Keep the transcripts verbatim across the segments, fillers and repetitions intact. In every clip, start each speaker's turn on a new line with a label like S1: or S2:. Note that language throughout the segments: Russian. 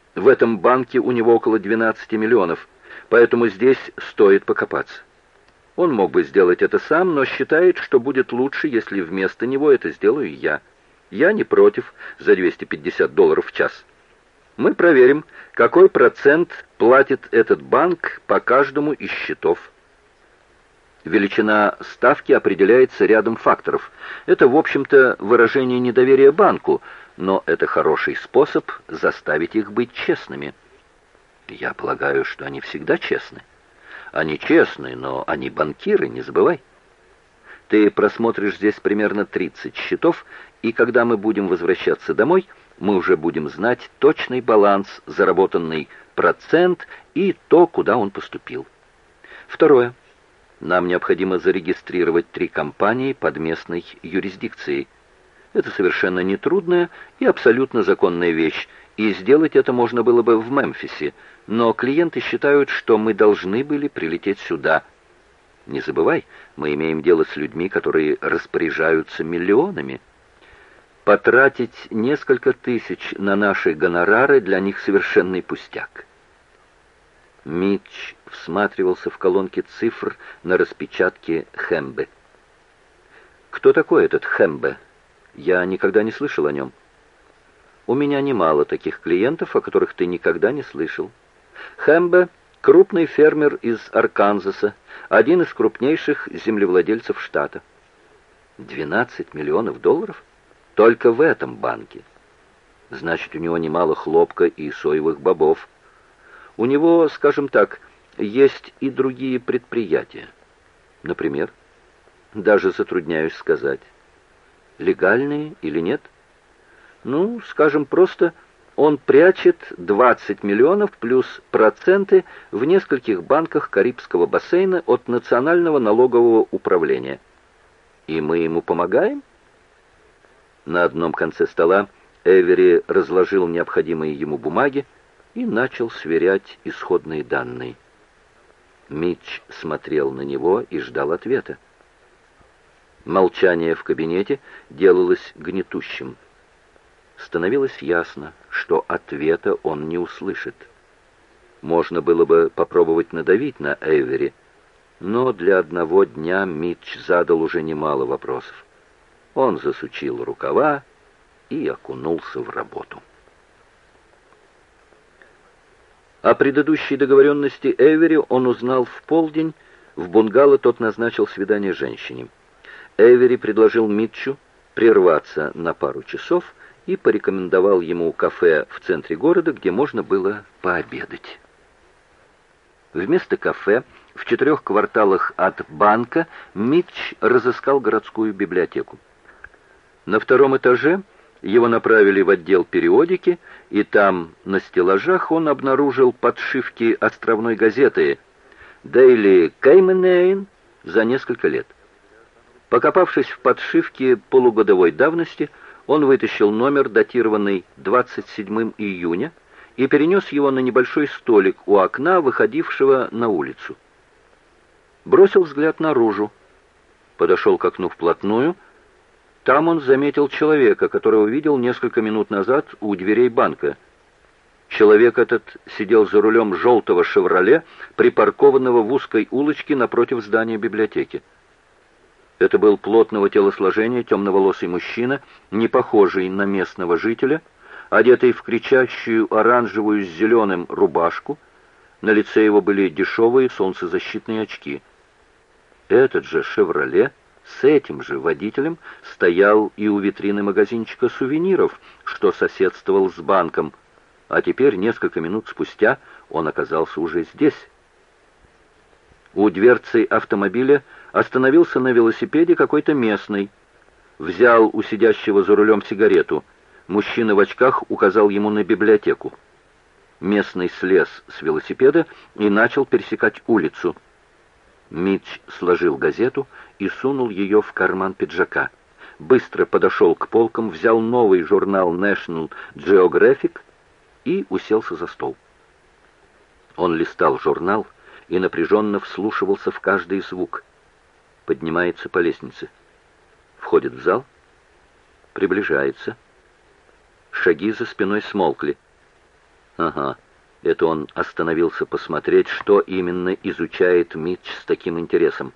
S1: В этом банке у него около двенадцати миллионов, поэтому здесь стоит покопаться. Он мог бы сделать это сам, но считает, что будет лучше, если вместо него это сделаю я. Я не против за двести пятьдесят долларов в час. Мы проверим, какой процент платит этот банк по каждому из счетов. Величина ставки определяется рядом факторов. Это, в общем-то, выражение недоверия банку, но это хороший способ заставить их быть честными. Я полагаю, что они всегда честны. Они честны, но они банкиры, не забывай. Ты просмотришь здесь примерно тридцать счетов, и когда мы будем возвращаться домой, мы уже будем знать точный баланс, заработанный процент и то, куда он поступил. Второе. Нам необходимо зарегистрировать три компании под местной юрисдикцией. Это совершенно нетрудная и абсолютно законная вещь, и сделать это можно было бы в Мемфисе, но клиенты считают, что мы должны были прилететь сюда. Не забывай, мы имеем дело с людьми, которые распоряжаются миллионами. Потратить несколько тысяч на наши гонорары для них совершенный пустяк. Митч всматривался в колонки цифр на распечатке Хэмбе. «Кто такой этот Хэмбе? Я никогда не слышал о нем». «У меня немало таких клиентов, о которых ты никогда не слышал. Хэмбе — крупный фермер из Арканзаса, один из крупнейших землевладельцев штата. двенадцать миллионов долларов? Только в этом банке. Значит, у него немало хлопка и соевых бобов. У него, скажем так, есть и другие предприятия. Например, даже затрудняюсь сказать, легальные или нет. Ну, скажем просто, он прячет двадцать миллионов плюс проценты в нескольких банках Карибского бассейна от Национального налогового управления. И мы ему помогаем? На одном конце стола Эвери разложил необходимые ему бумаги и начал сверять исходные данные. Митч смотрел на него и ждал ответа. Молчание в кабинете делалось гнетущим. Становилось ясно, что ответа он не услышит. Можно было бы попробовать надавить на Эвери, но для одного дня Митч задал уже немало вопросов. Он засучил рукава и окунулся в работу. О предыдущей договоренности Эвери он узнал в полдень. В бунгало тот назначил свидание женщине. Эвери предложил Митчу прерваться на пару часов и порекомендовал ему кафе в центре города, где можно было пообедать. Вместо кафе в четырех кварталах от банка Митч разыскал городскую библиотеку. На втором этаже его направили в отдел периодики, и там на стеллажах он обнаружил подшивки островной газеты «Daily Cayman» за несколько лет. Покопавшись в подшивке полугодовой давности, он вытащил номер, датированный двадцать седьмого июня, и перенес его на небольшой столик у окна, выходившего на улицу. Бросил взгляд наружу, подошел к окну вплотную. Там он заметил человека, которого видел несколько минут назад у дверей банка. Человек этот сидел за рулем желтого «Шевроле», припаркованного в узкой улочке напротив здания библиотеки. Это был плотного телосложения темноволосый мужчина, не похожий на местного жителя, одетый в кричащую оранжевую с зеленым рубашку. На лице его были дешевые солнцезащитные очки. Этот же «Шевроле» с этим же водителем стоял и у витрины магазинчика сувениров, что соседствовал с банком, а теперь, несколько минут спустя, он оказался уже здесь. У дверцы автомобиля остановился на велосипеде какой-то местный. Взял у сидящего за рулем сигарету. Мужчина в очках указал ему на библиотеку. Местный слез с велосипеда и начал пересекать улицу. Митч сложил газету и сунул ее в карман пиджака. Быстро подошел к полкам, взял новый журнал National Geographic и уселся за стол. Он листал журнал и напряженно вслушивался в каждый звук. Поднимается по лестнице. Входит в зал. Приближается. Шаги за спиной смолкли. Ага, это он остановился посмотреть, что именно изучает Митч с таким интересом.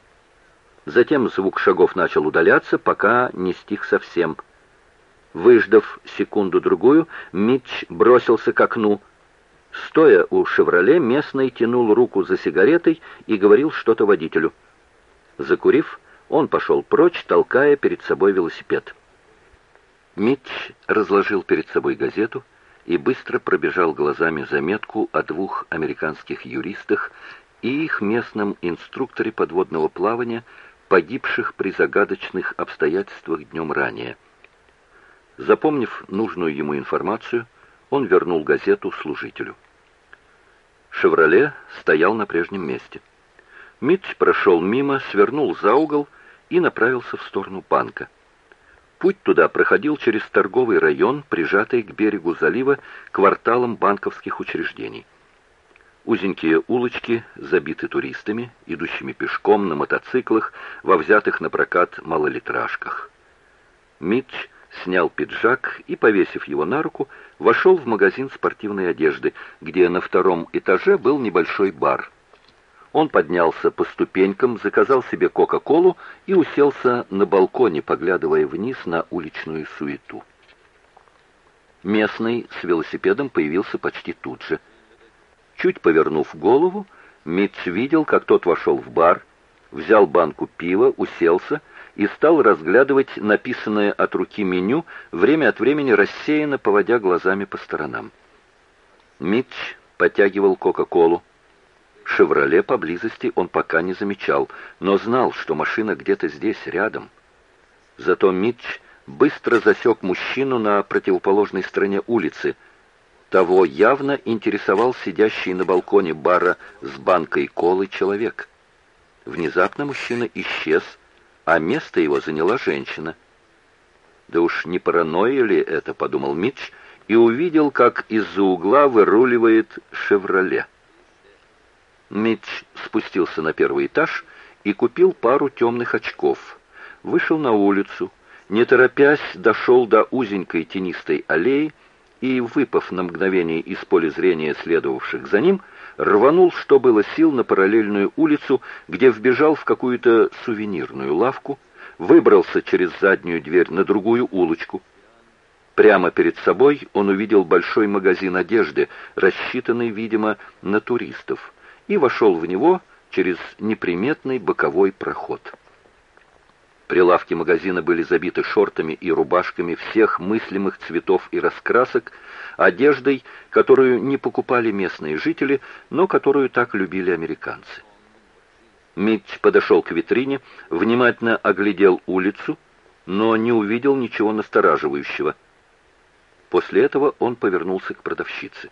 S1: Затем звук шагов начал удаляться, пока не стих совсем. Выждав секунду-другую, Митч бросился к окну. Стоя у «Шевроле», местный тянул руку за сигаретой и говорил что-то водителю. Закурив, он пошел прочь, толкая перед собой велосипед. Митч разложил перед собой газету и быстро пробежал глазами заметку о двух американских юристах и их местном инструкторе подводного плавания, погибших при загадочных обстоятельствах днем ранее. Запомнив нужную ему информацию, он вернул газету служителю. «Шевроле» стоял на прежнем месте. Митч прошел мимо, свернул за угол и направился в сторону банка. Путь туда проходил через торговый район, прижатый к берегу залива кварталом банковских учреждений. Узенькие улочки забиты туристами, идущими пешком на мотоциклах, во взятых на прокат малолитражках. Митч снял пиджак и, повесив его на руку, вошел в магазин спортивной одежды, где на втором этаже был небольшой бар. Он поднялся по ступенькам, заказал себе кока-колу и уселся на балконе, поглядывая вниз на уличную суету. Местный с велосипедом появился почти тут же. Чуть повернув голову, Митч видел, как тот вошел в бар, взял банку пива, уселся и стал разглядывать написанное от руки меню, время от времени рассеянно поводя глазами по сторонам. Митч потягивал кока-колу. «Шевроле» поблизости он пока не замечал, но знал, что машина где-то здесь, рядом. Зато Митч быстро засек мужчину на противоположной стороне улицы. Того явно интересовал сидящий на балконе бара с банкой колы человек. Внезапно мужчина исчез, а место его заняла женщина. «Да уж не паранойя ли это?» — подумал Митч и увидел, как из-за угла выруливает «Шевроле». Митч спустился на первый этаж и купил пару темных очков. Вышел на улицу, не торопясь, дошел до узенькой тенистой аллеи и, выпав на мгновение из поля зрения следовавших за ним, рванул, что было сил, на параллельную улицу, где вбежал в какую-то сувенирную лавку, выбрался через заднюю дверь на другую улочку. Прямо перед собой он увидел большой магазин одежды, рассчитанный, видимо, на туристов, и вошел в него через неприметный боковой проход. Прилавки магазина были забиты шортами и рубашками всех мыслимых цветов и раскрасок, одеждой, которую не покупали местные жители, но которую так любили американцы. Митч подошел к витрине, внимательно оглядел улицу, но не увидел ничего настораживающего. После этого он повернулся к продавщице.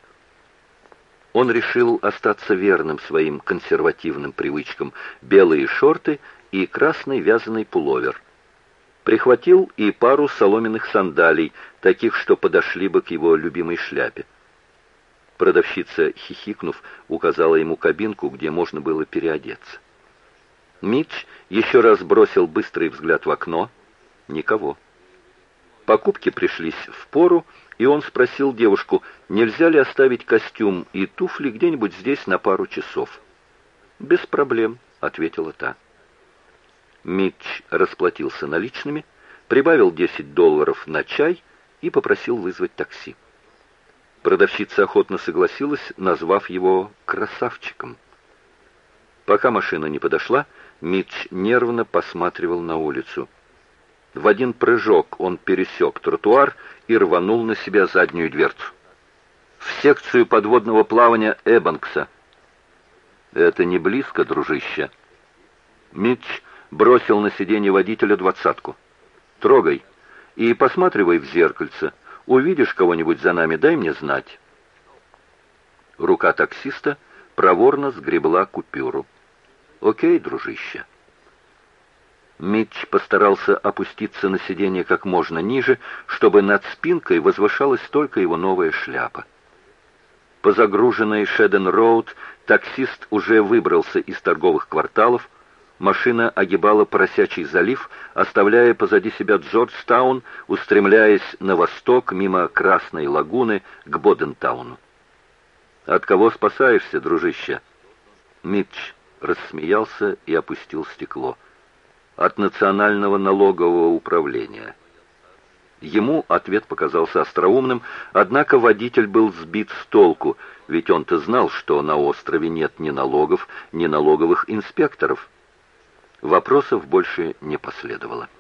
S1: Он решил остаться верным своим консервативным привычкам: белые шорты и красный вязаный пуловер. Прихватил и пару соломенных сандалий, таких, что подошли бы к его любимой шляпе. Продавщица, хихикнув, указала ему кабинку, где можно было переодеться. Митч еще раз бросил быстрый взгляд в окно. Никого. Покупки пришлись впору, и он спросил девушку, нельзя ли оставить костюм и туфли где-нибудь здесь на пару часов. «Без проблем», — ответила та. Митч расплатился наличными, прибавил десять долларов на чай и попросил вызвать такси. Продавщица охотно согласилась, назвав его красавчиком. Пока машина не подошла, Митч нервно посматривал на улицу. В один прыжок он пересек тротуар и рванул на себя заднюю дверцу. В секцию подводного плавания Эбанкса. «Это не близко, дружище». Митч бросил на сиденье водителя двадцатку. «Трогай и посматривай в зеркальце. Увидишь кого-нибудь за нами, дай мне знать». Рука таксиста проворно сгребла купюру. «Окей, дружище». Митч постарался опуститься на сиденье как можно ниже, чтобы над спинкой возвышалась только его новая шляпа. По загруженной Шеден-Роуд таксист уже выбрался из торговых кварталов. Машина огибала Поросячий залив, оставляя позади себя Джорджтаун, устремляясь на восток мимо Красной лагуны к Бодентауну. «От кого спасаешься, дружище?» Митч рассмеялся и опустил стекло. «От Национального налогового управления». Ему ответ показался остроумным, однако водитель был сбит с толку, ведь он-то знал, что на острове нет ни налогов, ни налоговых инспекторов. Вопросов больше не последовало.